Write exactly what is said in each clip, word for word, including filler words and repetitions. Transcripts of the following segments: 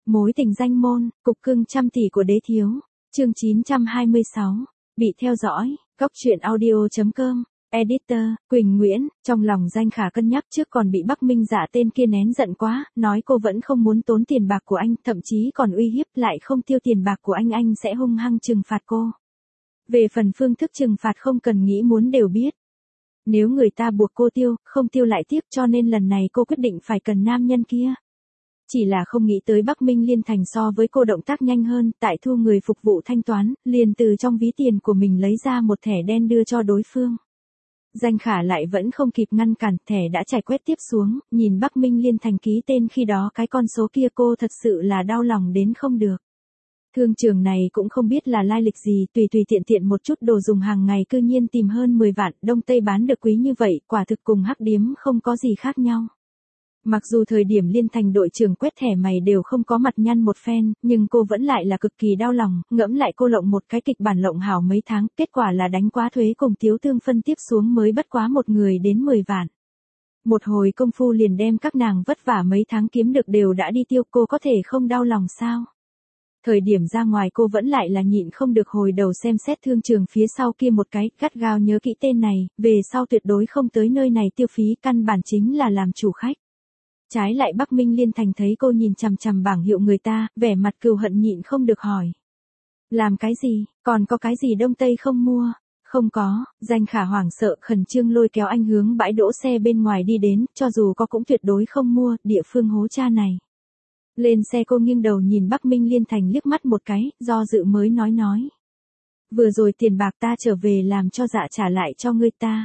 Mối tình danh môn, cục cưng trăm tỷ của đế thiếu. Chương chín trăm hai mươi sáu. Bị theo dõi. Góc truyện audio chấm com. Editor, Quỳnh Nguyễn. Trong lòng Danh Khả cân nhắc trước còn bị Bắc Minh Dạ tên kia nén giận quá, nói cô vẫn không muốn tốn tiền bạc của anh, thậm chí còn uy hiếp lại không tiêu tiền bạc của anh anh sẽ hung hăng trừng phạt cô. Về phần phương thức trừng phạt không cần nghĩ muốn đều biết. Nếu người ta buộc cô tiêu, không tiêu lại tiếp, cho nên lần này cô quyết định phải cần nam nhân kia. Chỉ là không nghĩ tới Bắc Minh Liên Thành so với cô động tác nhanh hơn, tại thu người phục vụ thanh toán, liền từ trong ví tiền của mình lấy ra một thẻ đen đưa cho đối phương. Danh Khả lại vẫn không kịp ngăn cản, thẻ đã trải quét tiếp xuống, nhìn Bắc Minh Liên Thành ký tên khi đó cái con số kia cô thật sự là đau lòng đến không được. Thương trường này cũng không biết là lai lịch gì, tùy tùy tiện tiện một chút đồ dùng hàng ngày cư nhiên tìm hơn mười vạn, Đông Tây bán được quý như vậy, quả thực cùng hắc điếm không có gì khác nhau. Mặc dù thời điểm Liên Thành đội trưởng quét thẻ mày đều không có mặt nhăn một phen, nhưng cô vẫn lại là cực kỳ đau lòng, ngẫm lại cô lộng một cái kịch bản lộng hảo mấy tháng, kết quả là đánh quá thuế cùng thiếu thương phân tiếp xuống mới bất quá một người đến mười vạn. Một hồi công phu liền đem các nàng vất vả mấy tháng kiếm được đều đã đi tiêu, cô có thể không đau lòng sao? Thời điểm ra ngoài cô vẫn lại là nhịn không được hồi đầu xem xét thương trường phía sau kia một cái, gắt gao nhớ kỹ tên này, về sau tuyệt đối không tới nơi này tiêu phí, căn bản chính là làm chủ khách. Trái lại Bắc Minh Liên Thành thấy cô nhìn chằm chằm bảng hiệu người ta, vẻ mặt cừu hận nhịn không được hỏi. Làm cái gì, còn có cái gì Đông Tây không mua? Không có, Danh Khả hoảng sợ khẩn trương lôi kéo anh hướng bãi đỗ xe bên ngoài đi đến, cho dù có cũng tuyệt đối không mua, địa phương hố cha này. Lên xe cô nghiêng đầu nhìn Bắc Minh Liên Thành liếc mắt một cái, do dự mới nói nói. Vừa rồi tiền bạc ta trở về làm cho dạ trả lại cho ngươi ta.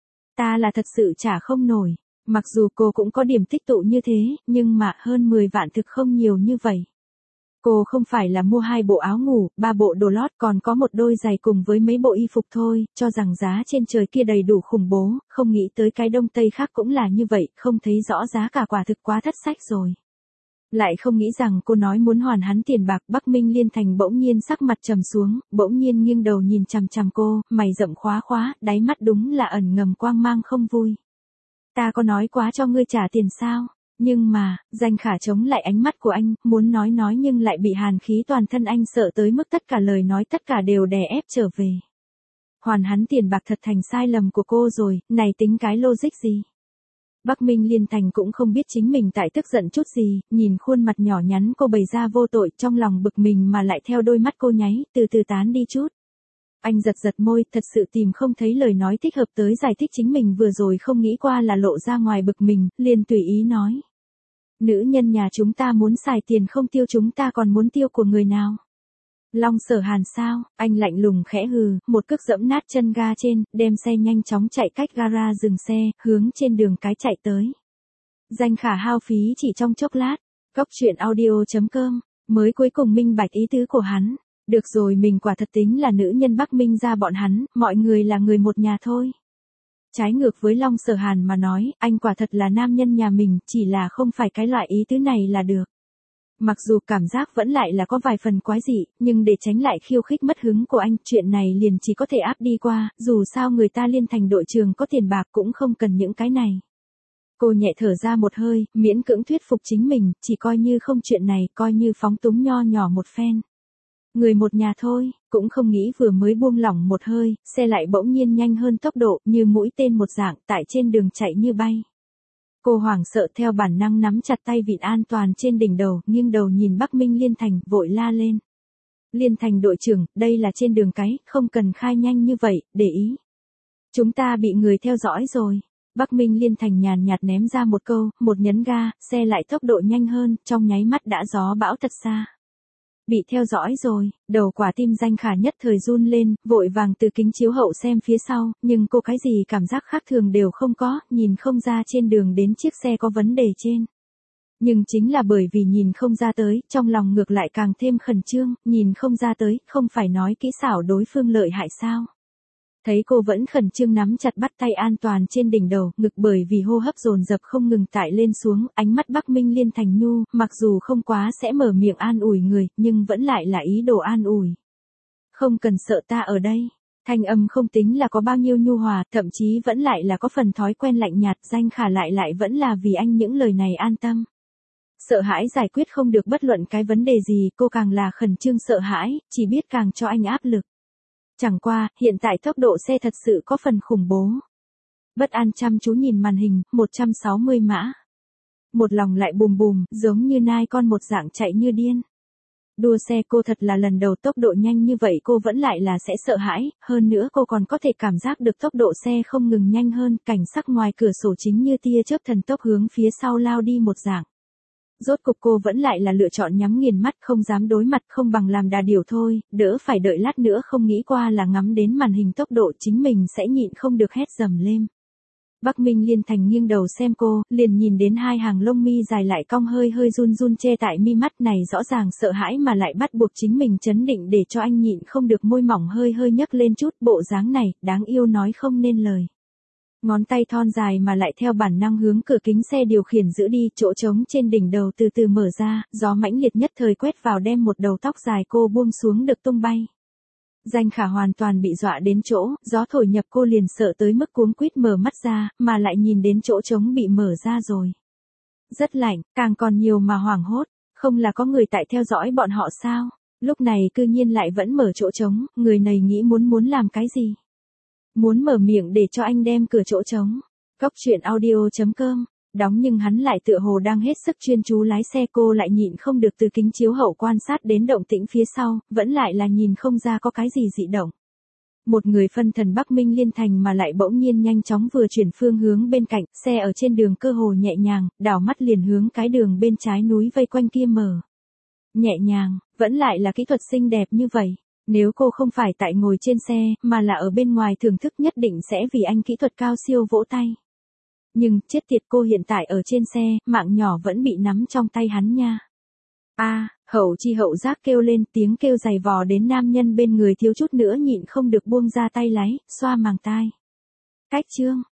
Ta là thật sự trả không nổi. Mặc dù cô cũng có điểm tích tụ như thế, nhưng mà hơn mười vạn thực không nhiều như vậy. Cô không phải là mua hai bộ áo ngủ, ba bộ đồ lót còn có một đôi giày cùng với mấy bộ y phục thôi, cho rằng giá trên trời kia đầy đủ khủng bố, không nghĩ tới cái Đông Tây khác cũng là như vậy, không thấy rõ giá cả quả thực quá thất sách rồi. Lại không nghĩ rằng cô nói muốn hoàn hắn tiền bạc, Bắc Minh Liên Thành bỗng nhiên sắc mặt trầm xuống, bỗng nhiên nghiêng đầu nhìn chằm chằm cô, mày rậm khóa khóa, đáy mắt đúng là ẩn ngầm quang mang không vui. Ta có nói quá cho ngươi trả tiền sao? Nhưng mà, Danh Khả chống lại ánh mắt của anh, muốn nói nói nhưng lại bị hàn khí toàn thân anh sợ tới mức tất cả lời nói tất cả đều đè ép trở về. Hoàn hắn tiền bạc thật thành sai lầm của cô rồi, này tính cái logic gì? Bắc Minh Liên Thành cũng không biết chính mình tại tức giận chút gì, nhìn khuôn mặt nhỏ nhắn cô bày ra vô tội, trong lòng bực mình mà lại theo đôi mắt cô nháy, từ từ tán đi chút. Anh giật giật môi, thật sự tìm không thấy lời nói thích hợp tới giải thích chính mình vừa rồi không nghĩ qua là lộ ra ngoài bực mình, liền tùy ý nói. Nữ nhân nhà chúng ta muốn xài tiền không tiêu chúng ta còn muốn tiêu của người nào? Long Sở Hàn sao? Anh lạnh lùng khẽ hừ, một cước dẫm nát chân ga trên, đem xe nhanh chóng chạy cách gara dừng xe, hướng trên đường cái chạy tới. Danh Khả hao phí chỉ trong chốc lát. Góc truyện audio chấm com, mới cuối cùng minh bạch ý tứ của hắn. Được rồi, mình quả thật tính là nữ nhân Bắc Minh ra bọn hắn, mọi người là người một nhà thôi. Trái ngược với Long Sở Hàn mà nói, anh quả thật là nam nhân nhà mình, chỉ là không phải cái loại ý tứ này là được. Mặc dù cảm giác vẫn lại là có vài phần quái dị, nhưng để tránh lại khiêu khích mất hứng của anh, chuyện này liền chỉ có thể áp đi qua, dù sao người ta Liên Thành đội trường có tiền bạc cũng không cần những cái này. Cô nhẹ thở ra một hơi, miễn cưỡng thuyết phục chính mình, chỉ coi như không chuyện này, coi như phóng túng nho nhỏ một phen. Người một nhà thôi, cũng không nghĩ vừa mới buông lỏng một hơi, xe lại bỗng nhiên nhanh hơn tốc độ, như mũi tên một dạng, tại trên đường chạy như bay. Cô hoảng sợ theo bản năng nắm chặt tay vịn an toàn trên đỉnh đầu, nghiêng đầu nhìn Bắc Minh Liên Thành, vội la lên. Liên Thành đội trưởng, đây là trên đường cái, không cần khai nhanh như vậy, để ý. Chúng ta bị người theo dõi rồi. Bắc Minh Liên Thành nhàn nhạt ném ra một câu, một nhấn ga, xe lại tốc độ nhanh hơn, trong nháy mắt đã gió bão thật xa. Bị theo dõi rồi, đầu quả tim Danh Khả nhất thời run lên, vội vàng từ kính chiếu hậu xem phía sau, nhưng cô cái gì cảm giác khác thường đều không có, nhìn không ra trên đường đến chiếc xe có vấn đề trên. Nhưng chính là bởi vì nhìn không ra tới, trong lòng ngược lại càng thêm khẩn trương, nhìn không ra tới, không phải nói kỹ xảo đối phương lợi hại sao. Thấy cô vẫn khẩn trương nắm chặt bắt tay an toàn trên đỉnh đầu, ngực bởi vì hô hấp dồn dập không ngừng tải lên xuống, ánh mắt Bắc Minh Liên Thành nhu, mặc dù không quá sẽ mở miệng an ủi người, nhưng vẫn lại là ý đồ an ủi. Không cần sợ ta ở đây. Thanh âm không tính là có bao nhiêu nhu hòa, thậm chí vẫn lại là có phần thói quen lạnh nhạt, Danh Khả lại lại vẫn là vì anh những lời này an tâm. Sợ hãi giải quyết không được bất luận cái vấn đề gì, cô càng là khẩn trương sợ hãi, chỉ biết càng cho anh áp lực. Chẳng qua, hiện tại tốc độ xe thật sự có phần khủng bố. Bất an chăm chú nhìn màn hình, một trăm sáu mươi mã. Một lòng lại bùm bùm, giống như nai con một dạng chạy như điên. Đua xe cô thật là lần đầu tốc độ nhanh như vậy cô vẫn lại là sẽ sợ hãi, hơn nữa cô còn có thể cảm giác được tốc độ xe không ngừng nhanh hơn, cảnh sắc ngoài cửa sổ chính như tia chớp thần tốc hướng phía sau lao đi một dạng. Rốt cục cô vẫn lại là lựa chọn nhắm nghiền mắt không dám đối mặt không bằng làm đà điểu thôi, đỡ phải đợi lát nữa không nghĩ qua là ngắm đến màn hình tốc độ chính mình sẽ nhịn không được hét dầm lên. Bắc Minh Liên Thành nghiêng đầu xem cô, liền nhìn đến hai hàng lông mi dài lại cong hơi hơi run run che tại mi mắt này rõ ràng sợ hãi mà lại bắt buộc chính mình chấn định để cho anh nhịn không được môi mỏng hơi hơi nhấc lên chút bộ dáng này, đáng yêu nói không nên lời. Ngón tay thon dài mà lại theo bản năng hướng cửa kính xe điều khiển giữ đi, chỗ trống trên đỉnh đầu từ từ mở ra, gió mãnh liệt nhất thời quét vào đem một đầu tóc dài cô buông xuống được tung bay. Danh Khả hoàn toàn bị dọa đến chỗ, gió thổi nhập cô liền sợ tới mức cuống quýt mở mắt ra, mà lại nhìn đến chỗ trống bị mở ra rồi. Rất lạnh, càng còn nhiều mà hoảng hốt, không là có người tại theo dõi bọn họ sao? Lúc này cư nhiên lại vẫn mở chỗ trống, người này nghĩ muốn muốn làm cái gì? Muốn mở miệng để cho anh đem cửa chỗ trống. Góc chuyện audio chấm com, đóng nhưng hắn lại tựa hồ đang hết sức chuyên chú lái xe cô lại nhịn không được từ kính chiếu hậu quan sát đến động tĩnh phía sau, vẫn lại là nhìn không ra có cái gì dị động. Một người phân thần Bắc Minh Liên Thành mà lại bỗng nhiên nhanh chóng vừa chuyển phương hướng bên cạnh, xe ở trên đường cơ hồ nhẹ nhàng, đảo mắt liền hướng cái đường bên trái núi vây quanh kia mở. Nhẹ nhàng, vẫn lại là kỹ thuật xinh đẹp như vậy. Nếu cô không phải tại ngồi trên xe, mà là ở bên ngoài thưởng thức nhất định sẽ vì anh kỹ thuật cao siêu vỗ tay. Nhưng, chết tiệt cô hiện tại ở trên xe, mạng nhỏ vẫn bị nắm trong tay hắn nha. A, à, hậu chi hậu giác kêu lên tiếng kêu dày vò đến nam nhân bên người thiếu chút nữa nhịn không được buông ra tay lái, xoa màng tai. Cách chương.